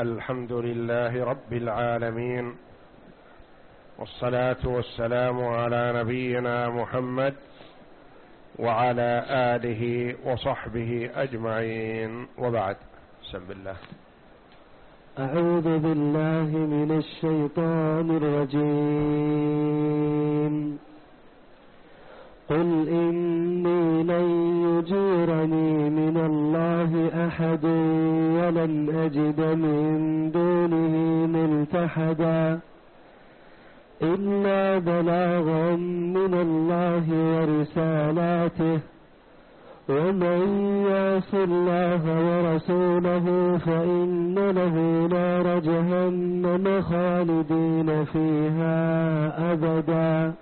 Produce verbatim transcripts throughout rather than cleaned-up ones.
الحمد لله رب العالمين، والصلاة والسلام على نبينا محمد وعلى آله وصحبه أجمعين، وبعد. بسم الله. أعوذ بالله من الشيطان الرجيم. قل إني لن يجيرني من الله أحد ولن أجد من دونه ملتحدا إلا بلاغا من الله ورسالاته ومن يعص الله ورسوله فإن له نار جهنم خالدين فيها أبدا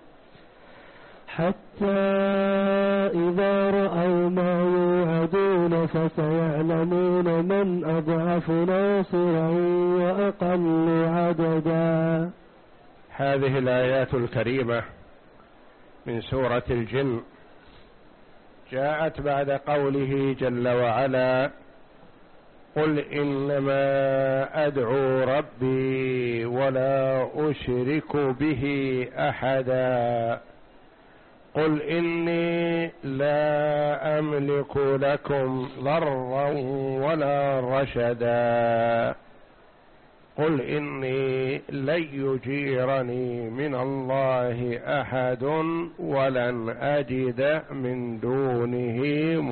حتى إذا رأوا ما يوعدون فسيعلمون من أضعف ناصرا وأقل عددا. هذه الآيات الكريمة من سورة الجن جاءت بعد قوله جل وعلا: قل إنما أدعو ربي ولا أشرك به أحدا قل إني لا أملك لكم ضرا ولا رشدا قل إني لن يجيرني من الله أحد ولن أجد من دونه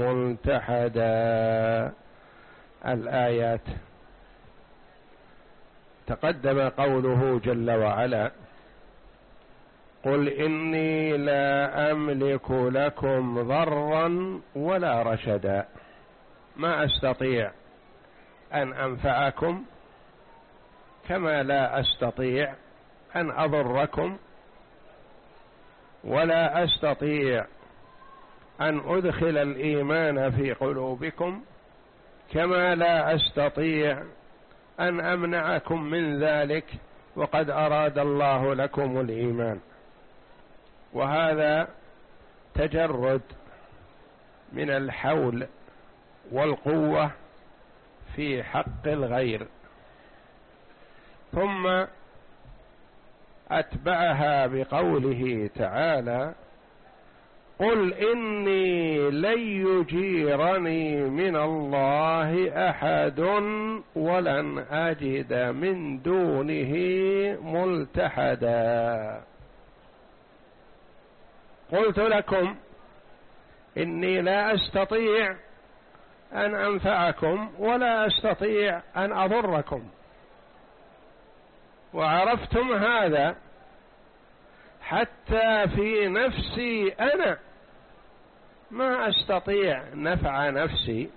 ملتحدا. الآيات تقدم قوله جل وعلا: قل إني لا أملك لكم ضرا ولا رشدا، ما أستطيع أن أنفعكم كما لا أستطيع أن أضركم، ولا أستطيع أن أدخل الإيمان في قلوبكم كما لا أستطيع أن أمنعكم من ذلك وقد أراد الله لكم الإيمان. وهذا تجرد من الحول والقوة في حق الغير. ثم أتبعها بقوله تعالى: قل إني لن يجيرني من الله أحد ولن أجد من دونه ملتحدا. قلت لكم إني لا أستطيع أن أنفعكم ولا أستطيع أن أضركم، وعرفتم هذا حتى في نفسي أنا ما أستطيع نفع نفسي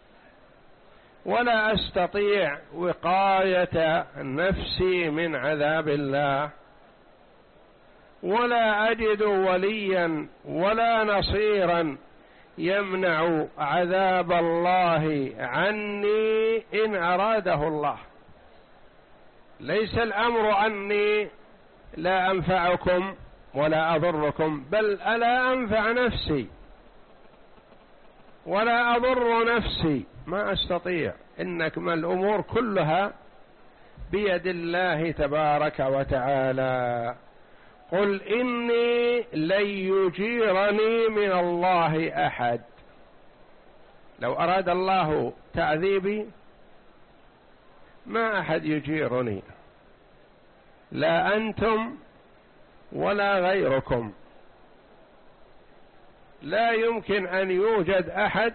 ولا أستطيع وقاية نفسي من عذاب الله، ولا أجد وليا ولا نصيرا يمنع عذاب الله عني إن أراده الله. ليس الأمر أني لا أنفعكم ولا أضركم، بل ألا أنفع نفسي ولا أضر نفسي، ما أستطيع. إنك ما الأمور كلها بيد الله تبارك وتعالى. قل إني لن يجيرني من الله أحد. لو أراد الله تعذيبي ما أحد يجيرني، لا أنتم ولا غيركم. لا يمكن أن يوجد أحد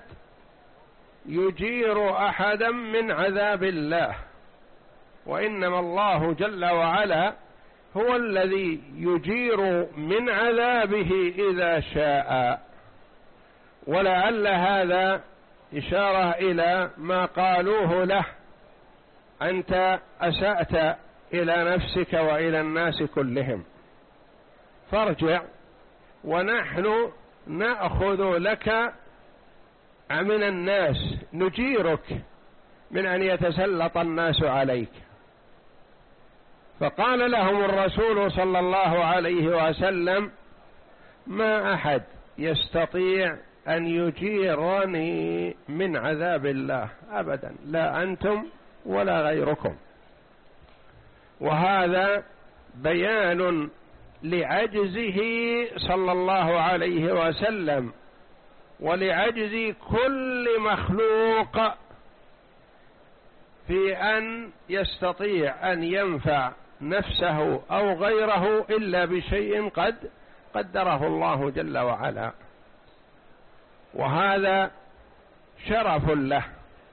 يجير أحدا من عذاب الله، وإنما الله جل وعلا هو الذي يجير من عذابه إذا شاء. ولعل هذا إشارة إلى ما قالوه له: أنت أسأت إلى نفسك وإلى الناس كلهم، فارجع ونحن نأخذ لك من الناس، نجيرك من أن يتسلط الناس عليك. فقال لهم الرسول صلى الله عليه وسلم: ما أحد يستطيع أن يجيرني من عذاب الله أبدا، لا أنتم ولا غيركم. وهذا بيان لعجزه صلى الله عليه وسلم ولعجز كل مخلوق في أن يستطيع أن ينفع نفسه أو غيره إلا بشيء قد قدره الله جل وعلا، وهذا شرف له.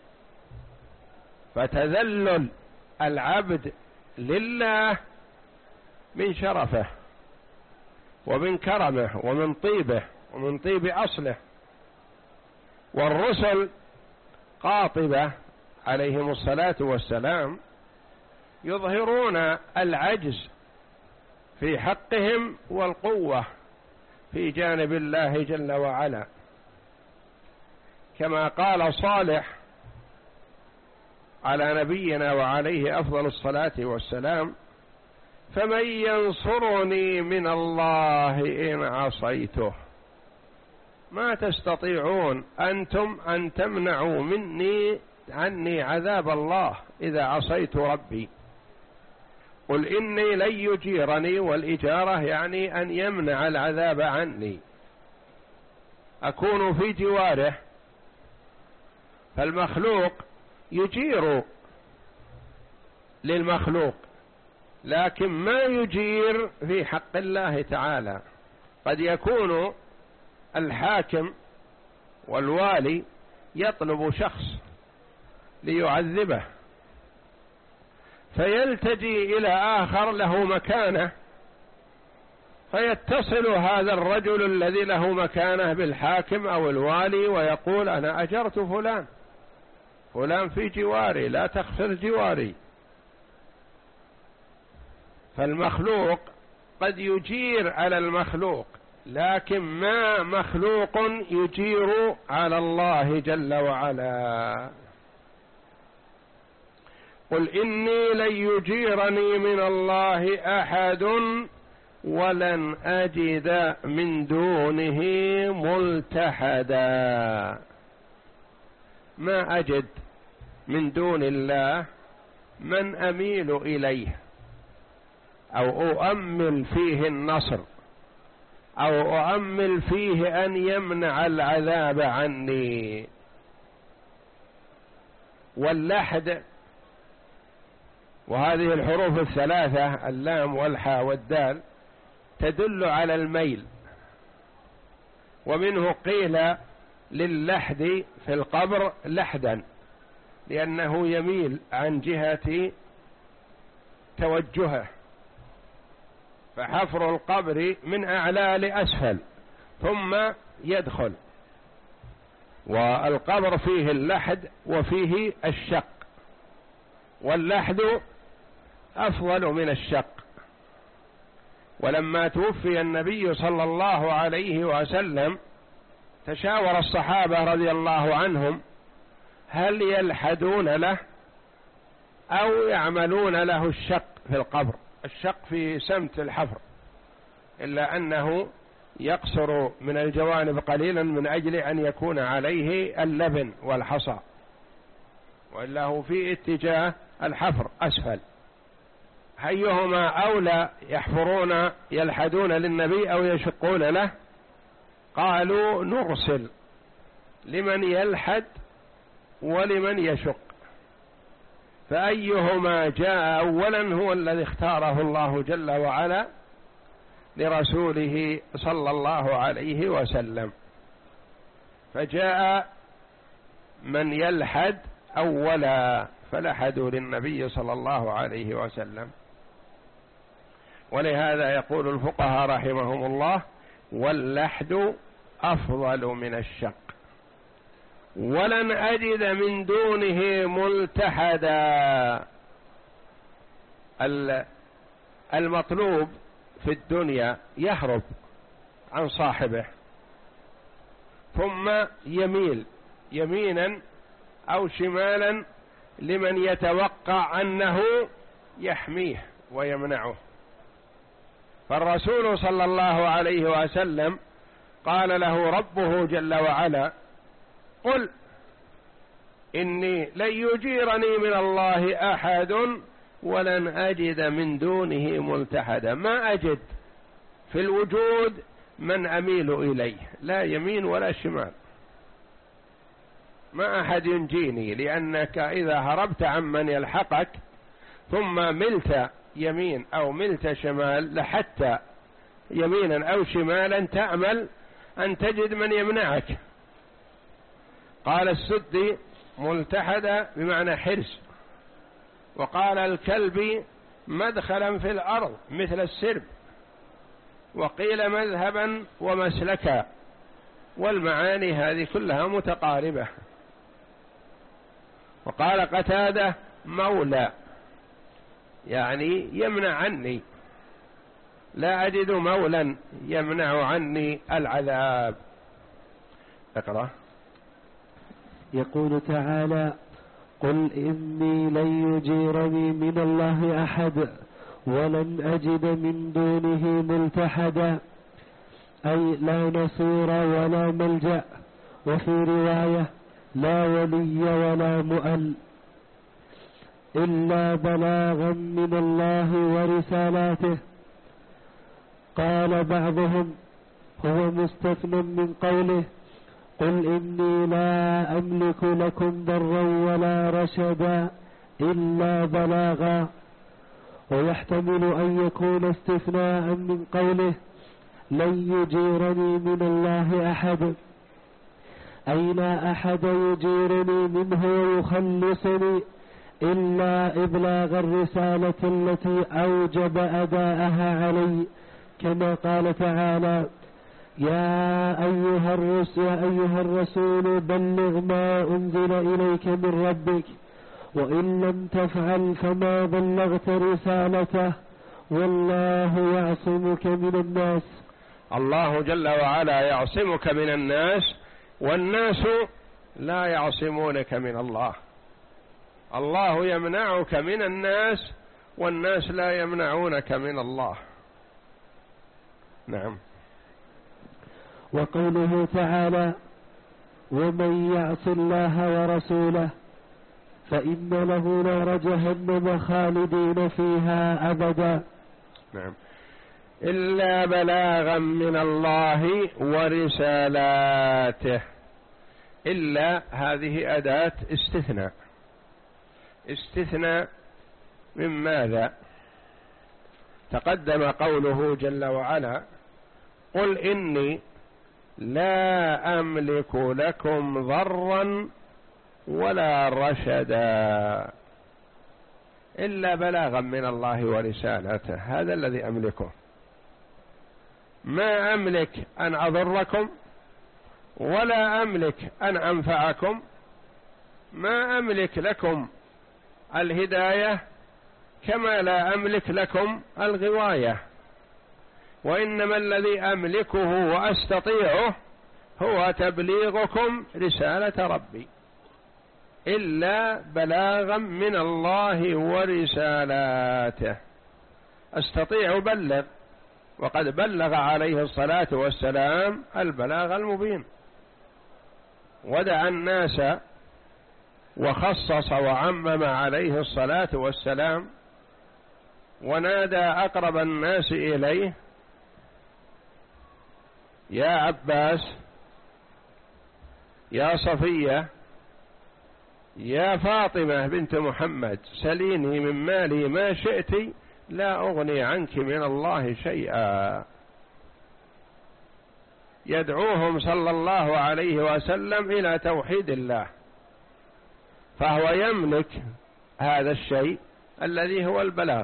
فتذلل العبد لله من شرفه ومن كرمه ومن طيبه ومن طيب أصله. والرسل قاطبة عليهم الصلاة والسلام يظهرون العجز في حقهم والقوة في جانب الله جل وعلا، كما قال صالح على نبينا وعليه أفضل الصلاة والسلام: فمن ينصرني من الله إن عصيته. ما تستطيعون أنتم أن تمنعوا مني عني عذاب الله إذا عصيت ربي. قل إني لن يجيرني، والإجارة يعني أن يمنع العذاب عني، أكون في جواره. فالمخلوق يجير للمخلوق، لكن ما يجير في حق الله تعالى. قد يكون الحاكم والوالي يطلب شخص ليعذبه، فيلتجي إلى آخر له مكانه، فيتصل هذا الرجل الذي له مكانه بالحاكم أو الوالي ويقول: أنا أجرت فلان، فلان في جواري، لا تخسر جواري. فالمخلوق قد يجير على المخلوق، لكن ما مخلوق يجير على الله جل وعلا. قل إني لن يجيرني من الله أحد ولن أجد من دونه ملتحدا. ما أجد من دون الله من أميل إليه أو أؤمل فيه النصر أو أؤمل فيه أن يمنع العذاب عني. واللحد، وهذه الحروف الثلاثة اللام والحاء والدال تدل على الميل، ومنه قيل للحد في القبر لحدا لأنه يميل عن جهة توجهه، فحفر القبر من أعلى لأسفل ثم يدخل، والقبر فيه اللحد وفيه الشق، واللحد أفضل من الشق. ولما توفي النبي صلى الله عليه وسلم تشاور الصحابة رضي الله عنهم هل يلحدون له أو يعملون له الشق في القبر. الشق في سمت الحفر، إلا أنه يقصر من الجوانب قليلا من أجل أن يكون عليه اللبن والحصى، وإلا هو في اتجاه الحفر أسفل. أيهما أولى، يحفرون يلحدون للنبي أو يشقون له؟ قالوا نرسل لمن يلحد ولمن يشق، فأيهما جاء أولا هو الذي اختاره الله جل وعلا لرسوله صلى الله عليه وسلم. فجاء من يلحد أولا فلحدوا للنبي صلى الله عليه وسلم. ولهذا يقول الفقهاء رحمهم الله: واللحد أفضل من الشق. ولن أجد من دونه ملتحدا. المطلوب في الدنيا يهرب عن صاحبه ثم يميل يمينا أو شمالا لمن يتوقع أنه يحميه ويمنعه. فالرسول صلى الله عليه وسلم قال له ربه جل وعلا: قل إني لن يجيرني من الله أحد ولن أجد من دونه ملتحدا، ما أجد في الوجود من أميل إليه، لا يمين ولا شمال، ما أحد ينجيني، لأنك إذا هربت عمن يلحقك ثم ملت يمين أو ملت شمال لحتى يمينا أو شمالا تأمل أن تجد من يمنعك. قال السدي ملتحدا بمعنى حرص، وقال الكلب مدخلا في الأرض مثل السرب، وقيل مذهبا ومسلكا، والمعاني هذه كلها متقاربة. وقال قتادة مولى، يعني يمنع عني، لا أجد مولا يمنع عني العذاب. اقرأ. يقول تعالى: قل إني لن يجيرني من الله أحد ولن أجد من دونه ملتحدا، أي لا نصير ولا ملجأ، وفي رواية لا ولي ولا مؤل، إلا بلاغا من الله ورسالاته. قال بعضهم هو مستثنى من قوله: قل إني لا أملك لكم ضرا ولا رشدا إلا بلاغا، ويحتمل أن يكون استثناء من قوله: لن يجيرني من الله أحد، أي لا أحد يجيرني منه ويخلصني إلا إبلاغ الرسالة التي أوجب أداءها علي، كما قال تعالى: يا أيها الرسول, يا أيها الرسول بلغ ما أنزل إليك من ربك، وإن لم تفعل فما بلغت رسالته، والله يعصمك من الناس. الله جل وعلا يعصمك من الناس، والناس لا يعصمونك من الله. الله يمنعك من الناس، والناس لا يمنعونك من الله. نعم. وقوله تعالى: ومن يعص الله ورسوله فإن له نار جهنم خالدين فيها أبدا. نعم. إلا بلاغا من الله ورسالاته. إلا هذه أداة استثناء. استثناء من ماذا؟ تقدم قوله جل وعلا: قل إني لا أملك لكم ضرا ولا رشدا إلا بلاغا من الله ورسالته، هذا الذي أملكه. ما أملك أن أضركم ولا أملك أن أنفعكم، ما أملك لكم الهداية كما لا أملك لكم الغواية، وإنما الذي أملكه وأستطيعه هو تبليغكم رسالة ربي، إلا بلاغا من الله ورسالاته. أستطيع بلغ، وقد بلغ عليه الصلاة والسلام البلاغ المبين، ودعا الناس وخصص وعمم عليه الصلاة والسلام، ونادى أقرب الناس إليه: يا عباس، يا صفية، يا فاطمة بنت محمد، سليني من مالي ما شئت لا أغني عنك من الله شيئا. يدعوهم صلى الله عليه وسلم إلى توحيد الله، فهو يملك هذا الشيء الذي هو البلاغ.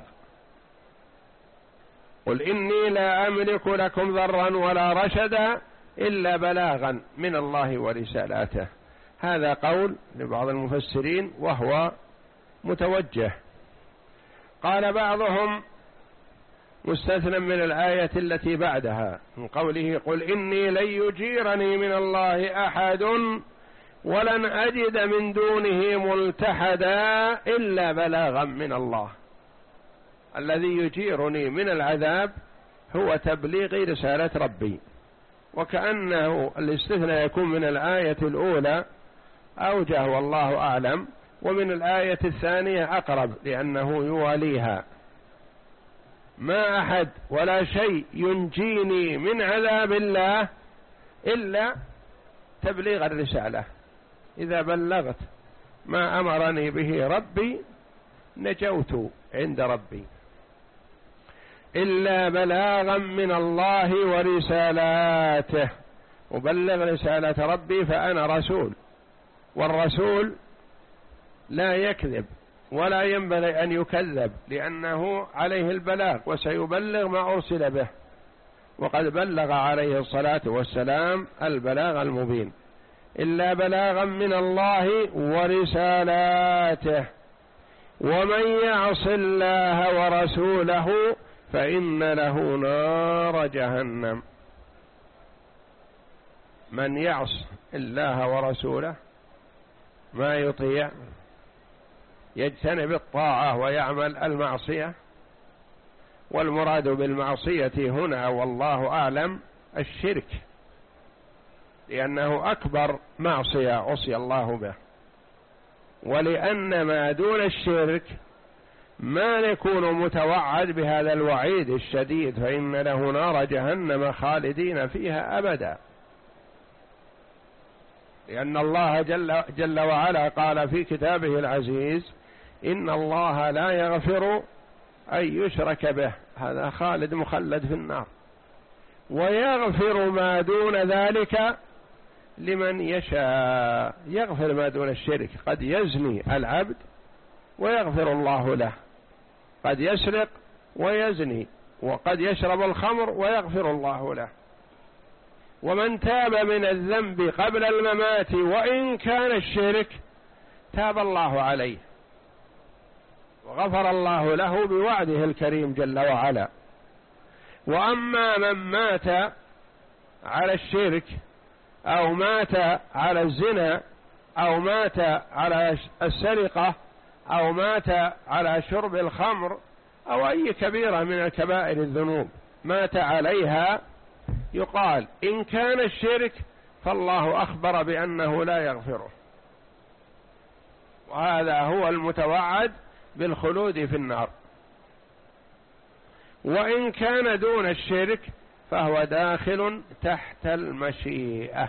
قل إني لا أملك لكم ضرا ولا رشدا إلا بلاغا من الله ورسالاته. هذا قول لبعض المفسرين وهو متوجه. قال بعضهم مستثنى من الآية التي بعدها من قوله: قل إني لن يجيرني من الله أحد ولن أجد من دونه ملتحدا إلا بلاغا من الله. الذي يجيرني من العذاب هو تبليغ رسالة ربي، وكأنه الاستثناء يكون من الآية الأولى أوجه والله أعلم، ومن الآية الثانية أقرب لأنه يواليها: ما أحد ولا شيء ينجيني من عذاب الله إلا تبليغ الرسالة. إذا بلغت ما أمرني به ربي نجوت عند ربي، إلا بلاغا من الله ورسالاته. أبلغ رسالة ربي فأنا رسول، والرسول لا يكذب ولا ينبغي أن يكذب، لأنه عليه البلاغ وسيبلغ ما أرسل به، وقد بلغ عليه الصلاة والسلام البلاغ المبين. إلا بلاغا من الله ورسالاته، ومن يعص الله ورسوله فإن له نار جهنم. من يعص الله ورسوله، ما يطيع، يجتنب الطاعة ويعمل المعصية، والمراد بالمعصية هنا والله أعلم الشرك، لأنه أكبر معصية عصي الله به، ولأن ما دون الشرك ما يكون متوعد بهذا الوعيد الشديد، فإن له نار جهنم خالدين فيها أبدا. لأن الله جل, جل وعلا قال في كتابه العزيز: إن الله لا يغفر أن يشرك به، هذا خالد مخلد في النار، ويغفر ما دون ذلك لمن يشاء. يغفر ما دون الشرك، قد يزني العبد ويغفر الله له، قد يسرق ويزني، وقد يشرب الخمر ويغفر الله له. ومن تاب من الذنب قبل الممات وإن كان الشرك تاب الله عليه وغفر الله له بوعده الكريم جل وعلا. وأما من مات على الشرك أو مات على الزنا أو مات على السرقة أو مات على شرب الخمر أو أي كبيرة من الكبائر الذنوب مات عليها، يقال إن كان الشرك فالله أخبر بأنه لا يغفره، وهذا هو المتوعد بالخلود في النار. وإن كان دون الشرك فهو داخل تحت المشيئة،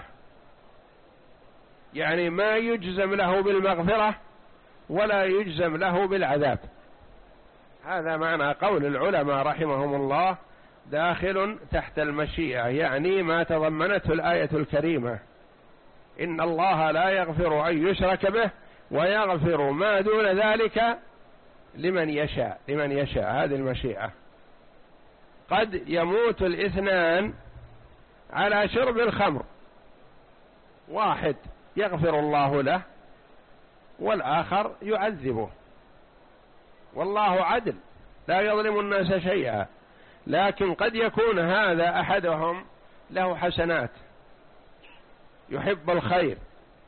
يعني ما يجزم له بالمغفرة ولا يجزم له بالعذاب. هذا معنى قول العلماء رحمهم الله: داخل تحت المشيئة، يعني ما تضمنته الآية الكريمة: إن الله لا يغفر أن يشرك به ويغفر ما دون ذلك لمن يشاء. لمن يشاء هذه المشيئة. قد يموت الاثنان على شرب الخمر، واحد يغفر الله له والآخر يعذبه، والله عدل لا يظلم الناس شيئا. لكن قد يكون هذا أحدهم له حسنات، يحب الخير،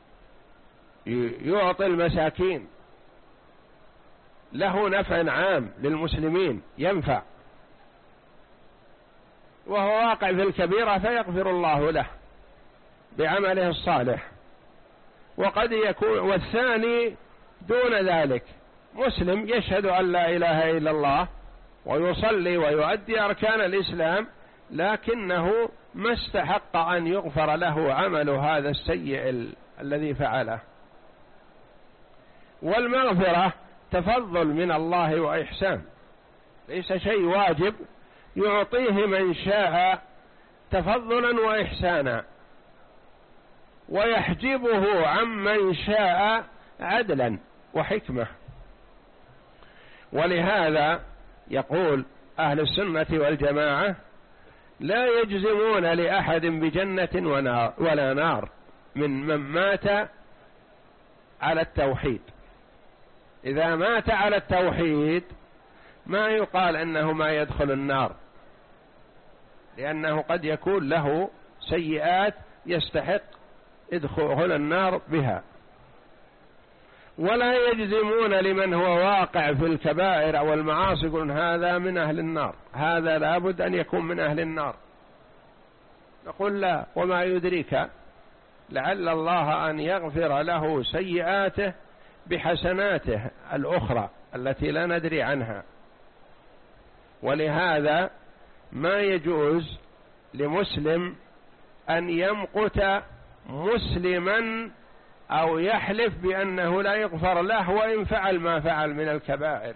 يعطي المساكين، له نفع عام للمسلمين ينفع، وهو واقع في الكبيرة فيغفر الله له بعمله الصالح. وقد يكون والثاني دون ذلك، مسلم يشهد أن لا إله إلا الله ويصلي ويؤدي أركان الإسلام، لكنه ما استحق أن يغفر له عمل هذا السيء ال... الذي فعله. والمغفرة تفضل من الله وإحسان، ليس شيء واجب، يعطيه من شاء تفضلا وإحسانا، ويحجبه عمن شاء عدلا وحكمة. ولهذا يقول أهل السنة والجماعة: لا يجزمون لأحد بجنة ونار ولا نار من من مات على التوحيد. إذا مات على التوحيد ما يقال أنه ما يدخل النار، لأنه قد يكون له سيئات يستحق يدخل النار بها. ولا يجزمون لمن هو واقع في الكبائر أو المعاصي يقولون هذا من أهل النار، هذا لابد أن يكون من أهل النار. نقول لا، وما يدريك لعل الله أن يغفر له سيئاته بحسناته الأخرى التي لا ندري عنها. ولهذا ما يجوز لمسلم أن يمقت مسلما أو يحلف بأنه لا يغفر له وإن فعل ما فعل من الكبائر.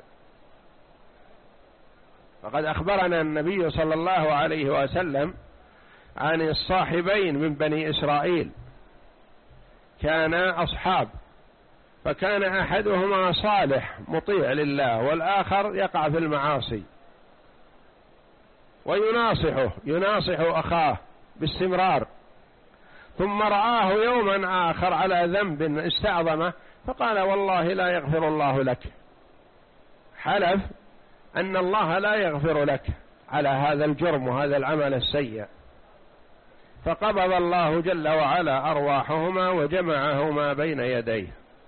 فقد أخبرنا النبي صلى الله عليه وسلم عن الصاحبين من بني إسرائيل، كانا أصحاب، فكان أحدهما صالح مطيع لله والآخر يقع في المعاصي، ويناصحه يناصح أخاه باستمرار، ثم رآه يوما آخر على ذنب استعظمه فقال والله لا يغفر الله لك، حلف أن الله لا يغفر لك على هذا الجرم وهذا العمل السيء، فقبض الله جل وعلا أرواحهما وجمعهما بين يديه.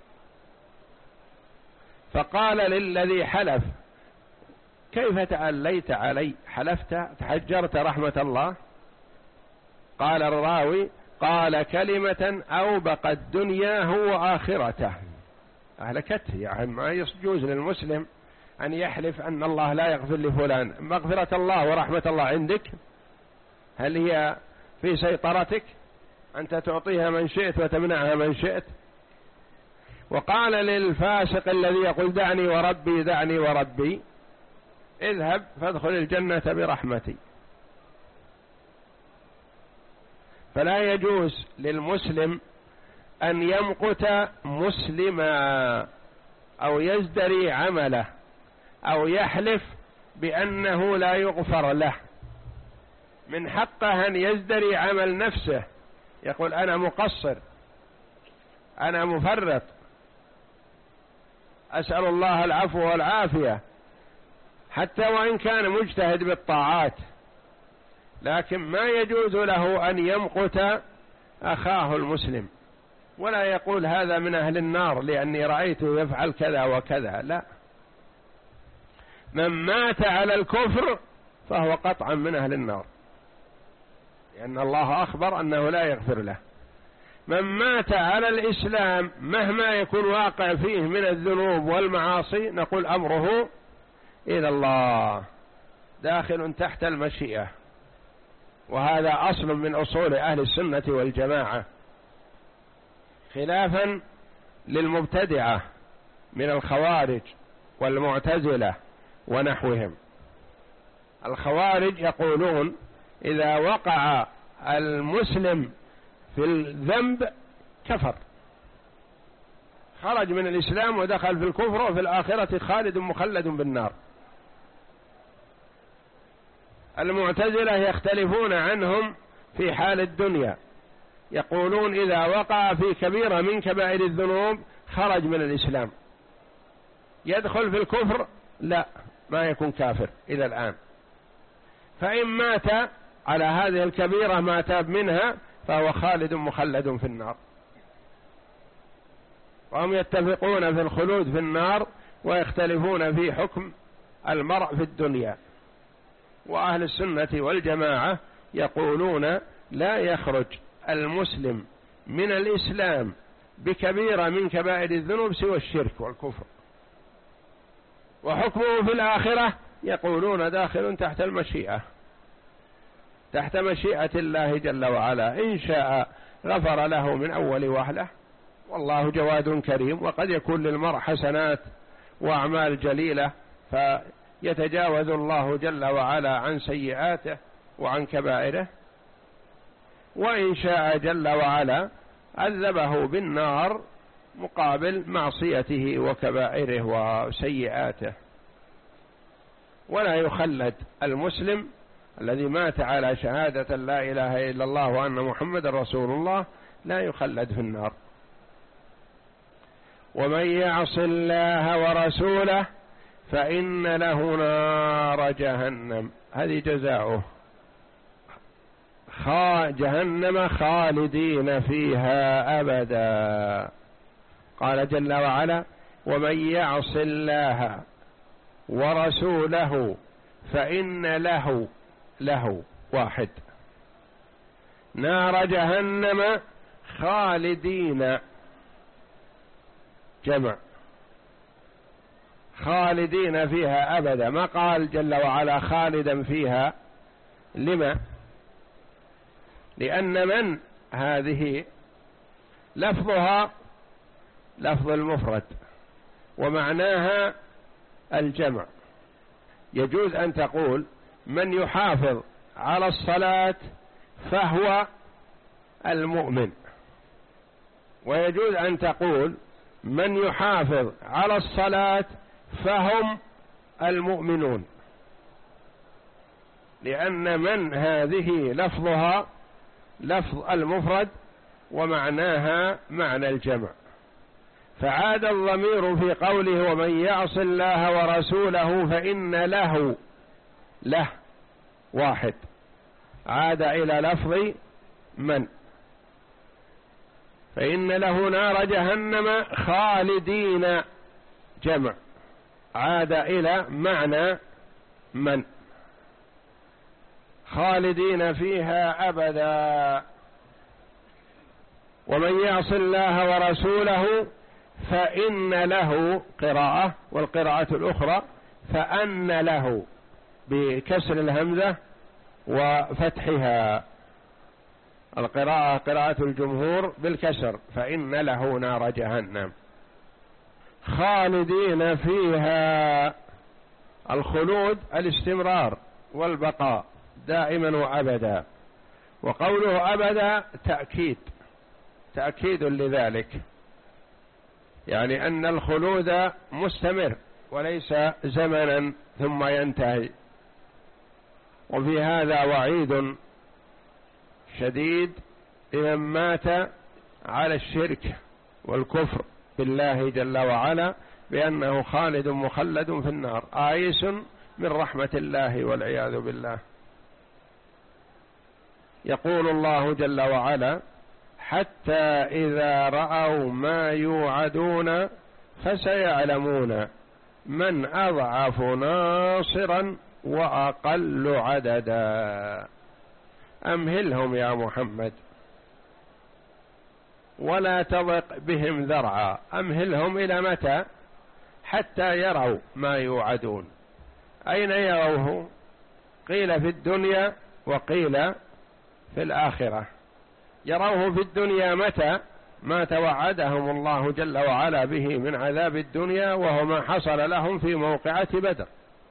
فقال للذي حلف كيف تأليت علي؟ حلفت تحجرت رحمة الله؟ قال الراوي قال كلمة أوبقت دنياه وآخرته، أهلكته. يعني ما يجوز للمسلم أن يحلف أن الله لا يغفر لفلان. مغفرة الله ورحمة الله عندك؟ هل هي في سيطرتك أنت تعطيها من شئت وتمنعها من شئت؟ وقال للفاسق الذي يقول دعني وربي دعني وربي اذهب فادخل الجنة برحمتي. فلا يجوز للمسلم أن يمقت مسلما أو يزدري عمله أو يحلف بأنه لا يغفر له. من حقه أن يزدري عمل نفسه، يقول أنا مقصر، أنا مفرط، أسأل الله العفو والعافية، حتى وإن كان مجتهد بالطاعات، لكن ما يجوز له أن يمقت أخاه المسلم، ولا يقول هذا من أهل النار لأني رأيته يفعل كذا وكذا. لا، من مات على الكفر فهو قطعا من أهل النار، لأن الله أخبر أنه لا يغفر له. من مات على الإسلام مهما يكون واقع فيه من الذنوب والمعاصي نقول أمره إلى الله، داخل تحت المشيئة، وهذا أصل من أصول أهل السنة والجماعة، خلافا للمبتدعة من الخوارج والمعتزلة ونحوهم. الخوارج يقولون إذا وقع المسلم في الذنب كفر، خرج من الإسلام ودخل في الكفر، وفي الآخرة خالد مخلد بالنار. المعتزلة يختلفون عنهم في حال الدنيا، يقولون إذا وقع في كبيرة من كبائر الذنوب خرج من الإسلام، يدخل في الكفر لا، ما يكون كافر إلى الآن، فإن مات على هذه الكبيرة ما تاب منها فهو خالد مخلد في النار. وهم يتفقون في الخلود في النار ويختلفون في حكم المرء في الدنيا. وأهل السنة والجماعة يقولون لا يخرج المسلم من الإسلام بكبيرة من كبائر الذنوب سوى الشرك والكفر، وحكمه في الآخرة يقولون داخل تحت المشيئة، تحت مشيئة الله جل وعلا، إن شاء غفر له من أول وهلة، والله جواد كريم. وقد يكون للمرء حسنات وأعمال جليلة فيتجاوز الله جل وعلا عن سيئاته وعن كبائره، وإن شاء جل وعلا عذبه بالنار مقابل معصيته وكبائره وسيئاته. ولا يخلد المسلم الذي مات على شهادة لا إله إلا الله وأن محمد رسول الله، لا يخلد في النار. ومن يعص الله ورسوله فإن له نار جهنم، هذه جزاؤه، جهنم خالدين فيها أبدا. قال جل وعلا ومن يعص الله ورسوله فإن له له واحد نار جهنم خالدين جمع خالدين فيها أبدا، ما قال جل وعلا خالدا فيها. لما؟ لأن من هذه لفظها لفظ المفرد ومعناها الجمع. يجوز أن تقول من يحافظ على الصلاة فهو المؤمن، ويجوز أن تقول من يحافظ على الصلاة فهم المؤمنون، لأن من هذه لفظها لفظ المفرد ومعناها معنى الجمع. فعاد الضمير في قوله ومن يعص الله ورسوله فإن له له واحد، عاد إلى لفظ من، فإن له نار جهنم خالدين جمع، عاد إلى معنى من، خالدين فيها أبدا. ومن يعص الله ورسوله فإن له قراءة، والقراءة الأخرى فأن له بكسر الهمزة وفتحها، القراءة قراءة الجمهور بالكسر فإن له نار جهنم خالدين فيها. الخلود الاستمرار والبقاء دائما وأبدا، وقوله أبدا تأكيد تأكيد لذلك، يعني أن الخلود مستمر وليس زمنا ثم ينتهي. وفي هذا وعيد شديد لمن مات على الشرك والكفر بالله جل وعلا بأنه خالد مخلد في النار آيس من رحمة الله والعياذ بالله. يقول الله جل وعلا حتى إذا رأوا ما يوعدون فسيعلمون من أضعف ناصرا وأقل عددا. أمهلهم يا محمد ولا تضق بهم ذرعا، أمهلهم إلى متى؟ حتى يروا ما يوعدون. أين يروه؟ قيل في الدنيا وقيل في الآخرة. يروه في الدنيا متى؟ ما توعدهم الله جل وعلا به من عذاب الدنيا، وهو ما حصل لهم في موقعة بدر.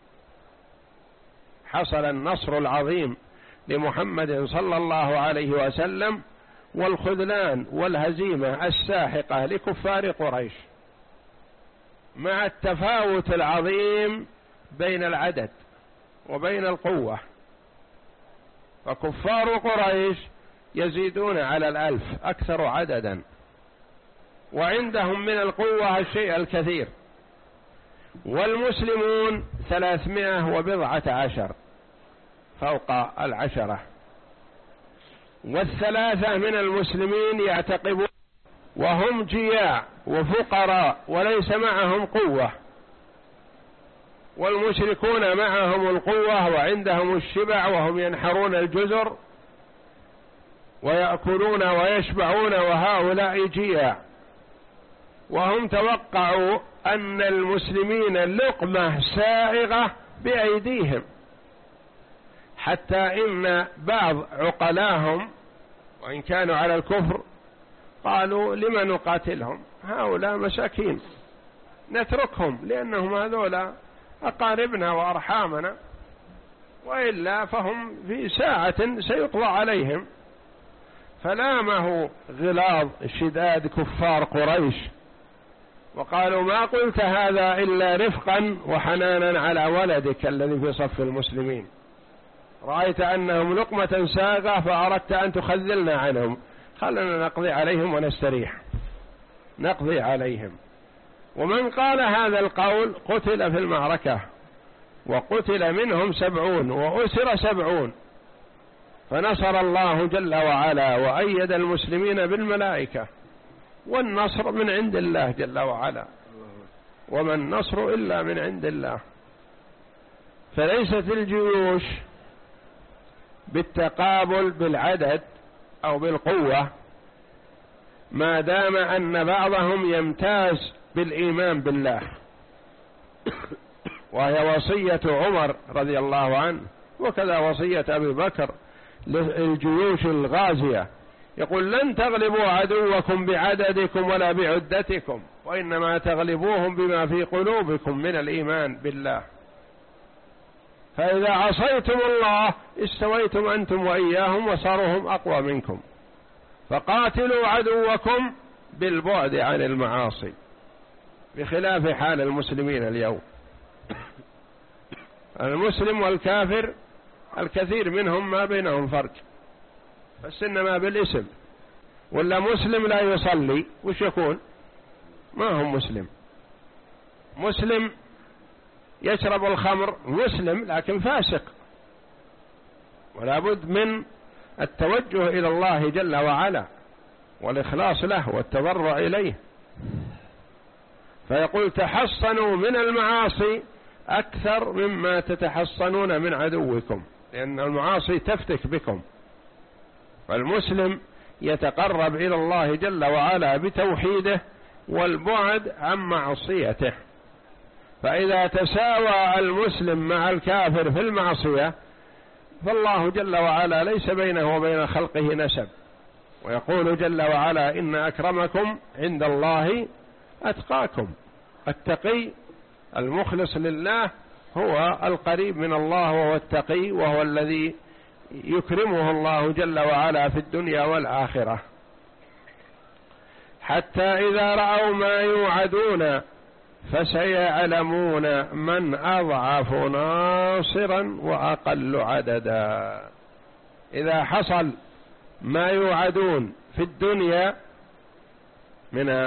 حصل النصر العظيم لمحمد صلى الله عليه وسلم والخذلان والهزيمة الساحقة لكفار قريش، مع التفاوت العظيم بين العدد وبين القوة. فكفار قريش يزيدون على الألف، أكثر عددا، وعندهم من القوة الشيء الكثير، والمسلمون ثلاثمائة وبضعة عشر فوق العشرة. والثلاثة من المسلمين يعتقبون وهم جياع وفقراء وليس معهم قوة، والمشركون معهم القوة وعندهم الشبع وهم ينحرون الجزر ويأكلون ويشبعون، وهؤلاء جياع. وهم توقعوا أن المسلمين لقمة سائغة بأيديهم، حتى إن بعض عقلاهم وإن كانوا على الكفر قالوا لما نقاتلهم، هؤلاء مساكين نتركهم لأنهم هذولا أقاربنا وأرحامنا، وإلا فهم في ساعة سيقضى عليهم. فلامه غلاظ شداد كفار قريش وقالوا ما قلت هذا إلا رفقا وحنانا على ولدك الذي في صف المسلمين، رأيت أنهم لقمة ساغة فأردت أن تخذلنا عنهم، خلنا نقضي عليهم ونستريح، نقضي عليهم. ومن قال هذا القول قتل في المعركة، وقتل منهم سبعون وأسر سبعون، فنصر الله جل وعلا وأيد المسلمين بالملائكة، والنصر من عند الله جل وعلا، وما النصر إلا من عند الله. فليست الجيوش بالتقابل بالعدد أو بالقوة، ما دام أن بعضهم يمتاز بالإيمان بالله وهي وصية عمر رضي الله عنه، وكذا وصية أبي بكر للجيوش الغازية، يقول لن تغلبوا عدوكم بعددكم ولا بعدتكم، وإنما تغلبوهم بما في قلوبكم من الإيمان بالله. فإذا عصيتم الله استويتم أنتم وإياهم وصاروا هم أقوى منكم. فقاتلوا عدوكم بالبعد عن المعاصي، بخلاف حال المسلمين اليوم. المسلم والكافر الكثير منهم ما بينهم فرق، بس إنما بالاسم. ولا مسلم لا يصلي وش يكون؟ ما هم مسلم. مسلم يشرب الخمر مسلم لكن فاسق، ولا بد من التوجه إلى الله جل وعلا والإخلاص له والتضرع إليه. فيقول تحصنوا من المعاصي أكثر مما تتحصنون من عدوكم، لأن المعاصي تفتك بكم. فالمسلم يتقرب إلى الله جل وعلا بتوحيده والبعد عن معصيته. فإذا تساوى المسلم مع الكافر في المعصية فالله جل وعلا ليس بينه وبين خلقه نسب، ويقول جل وعلا إن أكرمكم عند الله أتقاكم. التقي المخلص لله هو القريب من الله، وهو التقي، وهو الذي يكرمه الله جل وعلا في الدنيا والآخرة. حتى إذا رأوا ما يوعدون فسيعلمون من أضعف ناصرا وأقل عددا. إذا حصل ما يوعدون في الدنيا من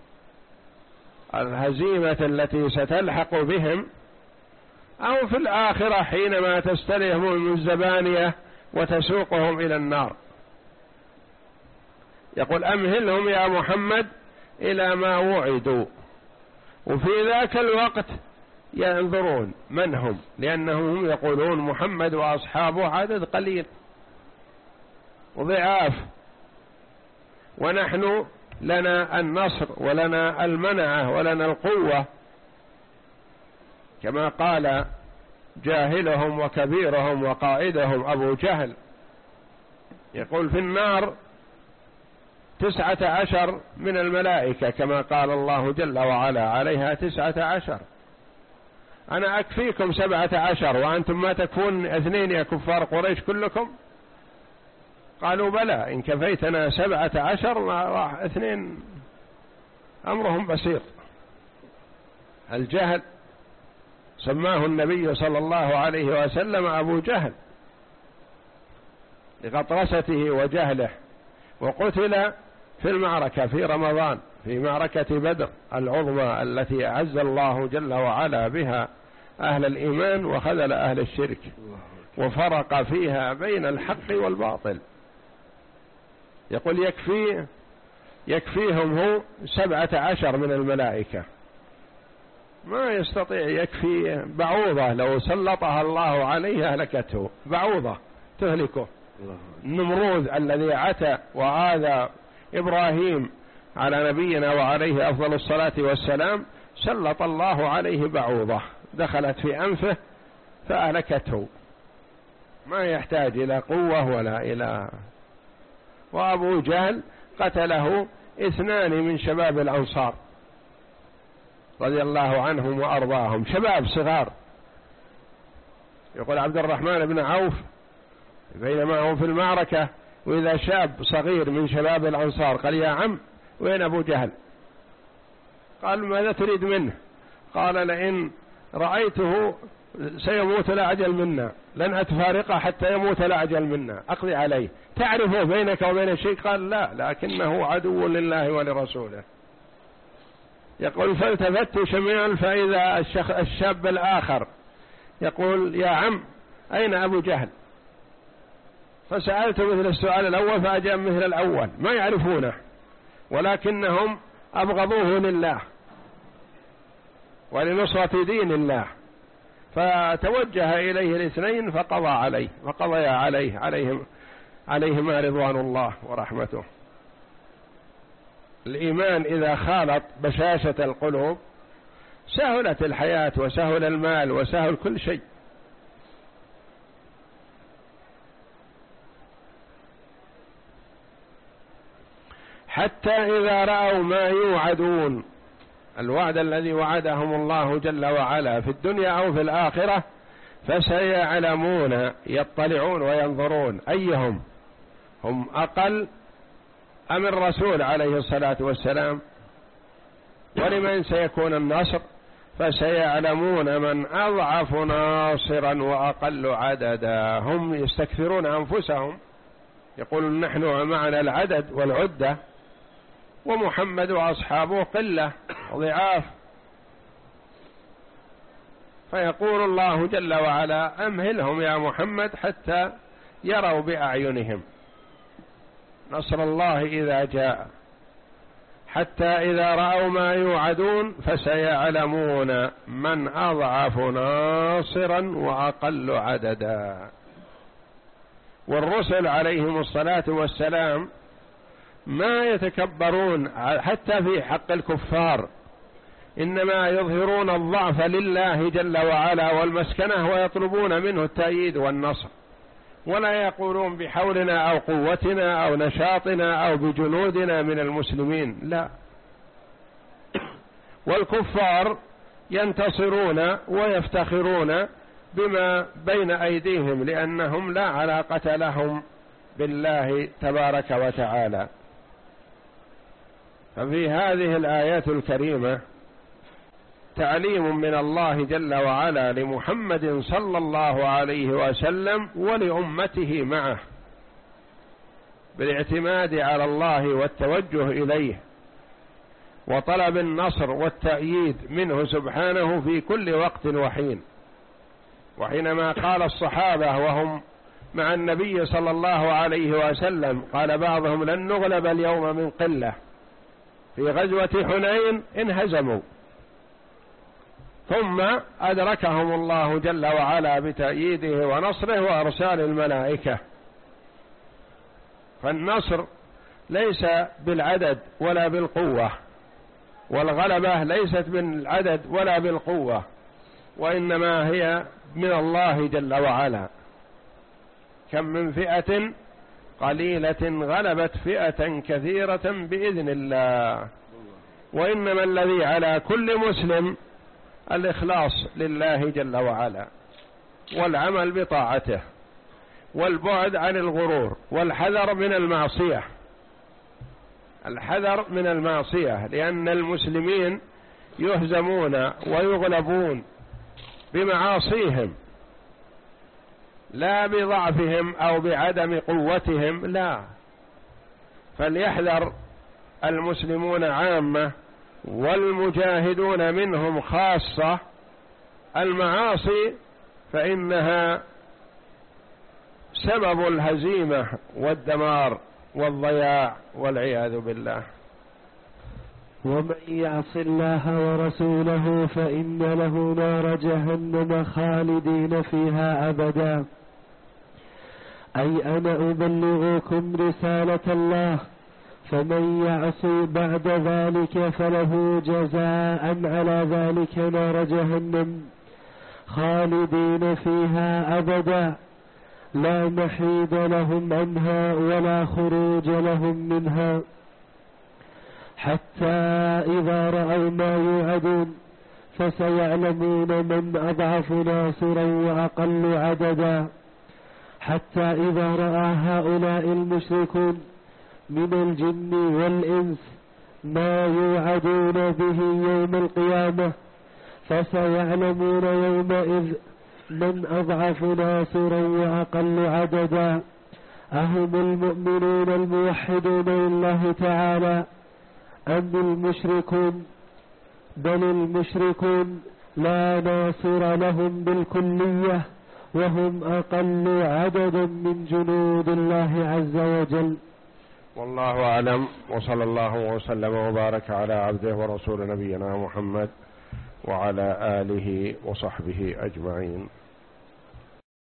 الهزيمة التي ستلحق بهم، أو في الآخرة حينما تستلهم الزبانية وتسوقهم إلى النار، يقول أمهلهم يا محمد إلى ما وعدوا. وفي ذاك الوقت ينظرون من هم، لأنهم هم يقولون محمد وأصحابه عدد قليل وضعاف، ونحن لنا النصر ولنا المنعة ولنا القوة، كما قال جاهلهم وكبيرهم وقائدهم أبو جهل، يقول في النار تسعة عشر من الملائكة كما قال الله جل وعلا عليها تسعة عشر. أنا أكفيكم سبعة عشر وأنتم ما تكفون اثنين يا كفار قريش كلكم؟ قالوا بلى إن كفيتنا سبعة عشر راح اثنين أمرهم بسيط. الجهل سماه النبي صلى الله عليه وسلم أبو جهل لغطرسته وجهله، وقتل في المعركة في رمضان في معركة بدر العظمى التي أعز الله جل وعلا بها أهل الإيمان وخذل أهل الشرك، وفرق فيها بين الحق والباطل. يقول يكفي يكفيهم هو سبعة عشر من الملائكة، ما يستطيع يكفي بعوضة لو سلطها الله عليه أهلكته، بعوضة تهلكه. النمرود الذي عتى وآذى إبراهيم على نبينا وعليه أفضل الصلاة والسلام سلط الله عليه بعوضة دخلت في أنفه فأهلكته، ما يحتاج إلى قوة ولا إلى. وأبو جهل قتله اثنان من شباب الأنصار رضي الله عنهم وأرضاهم، شباب صغار. يقول عبد الرحمن بن عوف بينما هو في المعركة وإذا شاب صغير من شباب الأنصار قال يا عم وين أبو جهل؟ قال ماذا تريد منه؟ قال لئن رأيته سيموت الأعجل منا لن أتفارقه حتى يموت الأعجل منا، أقضي عليه. تعرفه بينك وبين شيء؟ قال لا، لكنه عدو لله ولرسوله. يقول فالتفت شميعا فإذا الشاب الآخر يقول يا عم أين أبو جهل؟ فسألت مثل السؤال الأول فأجاب مثل الأول، ما يعرفونه ولكنهم أبغضوه لله ولنصرة دين الله، فتوجه إليه الاثنين فقضى عليه فقضي عليه عليهم عليهما رضوان الله ورحمته. الإيمان إذا خالط بشاشة القلوب سهلت الحياة وسهل المال وسهل كل شيء. حتى إذا رأوا ما يوعدون، الوعد الذي وعدهم الله جل وعلا في الدنيا أو في الآخرة، فسيعلمون، يطلعون وينظرون أيهم هم أقل أم الرسول عليه الصلاة والسلام، ولمن سيكون النصر، فسيعلمون من أضعف ناصرا وأقل عددا. هم يستكثرون أنفسهم، يقولون نحن معنا العدد والعدة ومحمد وأصحابه قلة ضعاف، فيقول الله جل وعلا أمهلهم يا محمد حتى يروا بأعينهم نصر الله إذا جاء. حتى إذا رأوا ما يوعدون فسيعلمون من أضعف ناصرا وأقل عددا. والرسل عليهم الصلاة والسلام ما يتكبرون حتى في حق الكفار، إنما يظهرون الضعف لله جل وعلا والمسكنة، ويطلبون منه التأييد والنصر، ولا يقولون بحولنا أو قوتنا أو نشاطنا أو بجنودنا من المسلمين، لا. والكفار ينتصرون ويفتخرون بما بين أيديهم، لأنهم لا علاقة لهم بالله تبارك وتعالى. ففي هذه الآيات الكريمة تعليم من الله جل وعلا لمحمد صلى الله عليه وسلم ولأمته معه بالاعتماد على الله والتوجه إليه وطلب النصر والتأييد منه سبحانه في كل وقت وحين. وحينما قال الصحابة وهم مع النبي صلى الله عليه وسلم، قال بعضهم لن نغلب اليوم من قلة، في غزوة حنين انهزموا، ثم أدركهم الله جل وعلا بتأييده ونصره وأرسال الملائكة. فالنصر ليس بالعدد ولا بالقوة، والغلبة ليست بالعدد ولا بالقوة، وإنما هي من الله جل وعلا. كم من فئة قليلة غلبت فئة كثيرة بإذن الله. وإنما الذي على كل مسلم الإخلاص لله جل وعلا، والعمل بطاعته، والبعد عن الغرور، والحذر من المعصية، الحذر من المعصية، لأن المسلمين يهزمون ويغلبون بمعاصيهم لا بضعفهم أو بعدم قوتهم، لا. فليحذر المسلمون عامة والمجاهدون منهم خاصة المعاصي، فإنها سبب الهزيمة والدمار والضياع والعياذ بالله. ومن يعص الله ورسوله فإن له نار جهنم خالدين فيها أبدا. أي أنا أبلغكم رسالة الله، فمن يعصي بعد ذلك فله جزاء على ذلك نار جهنم خالدين فيها أبدا، لا محيد لهم عنها ولا خروج لهم منها. حتى إذا رأوا ما يوعدون فسيعلمون من أضعف ناصرا وأقل عددا. حتى إذا رأى هؤلاء المشركون من الجن والإنس ما يوعدون به يوم القيامة فسيعلمون يومئذ من أضعف ناصرا وأقل عددا، أهم المؤمنون الموحدون لله تعالى أم المشركون؟ بل المشركون لا ناصر لهم بالكلية، وهم أقل عدد من جنود الله عز وجل. والله أعلم، وصلى الله وسلم وبارك على عبده ورسول نبينا محمد وعلى آله وصحبه أجمعين.